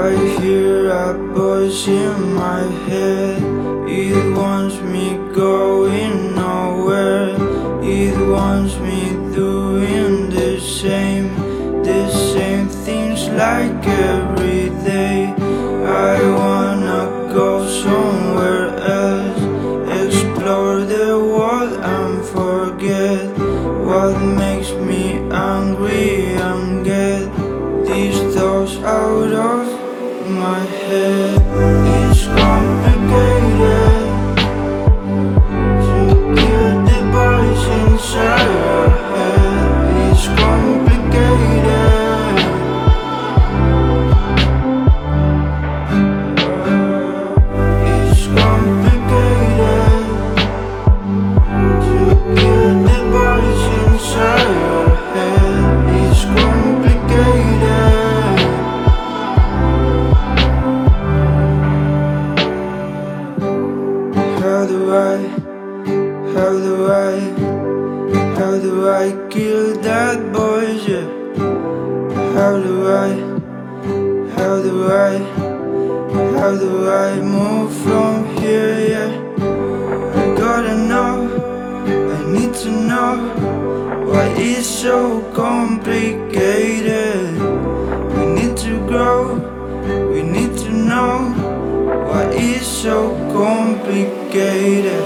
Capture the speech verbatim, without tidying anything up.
I hear a voice in my head. It wants me going nowhere. It wants me doing the same, the same things like every day. I wanna go somewhere else, explore the world and forget what makes me angry and get these thoughts out of my head. It's complicated to kill the voice inside your head. It's complicated. It's complicated to kill the voice inside your head. It's complicated. How do I, how do I, how do I kill that voice, yeah? How do I, how do I, how do I move from here, yeah? I gotta know, I need to know why it's so complicated. We need to grow, we need to know why it's so complicated.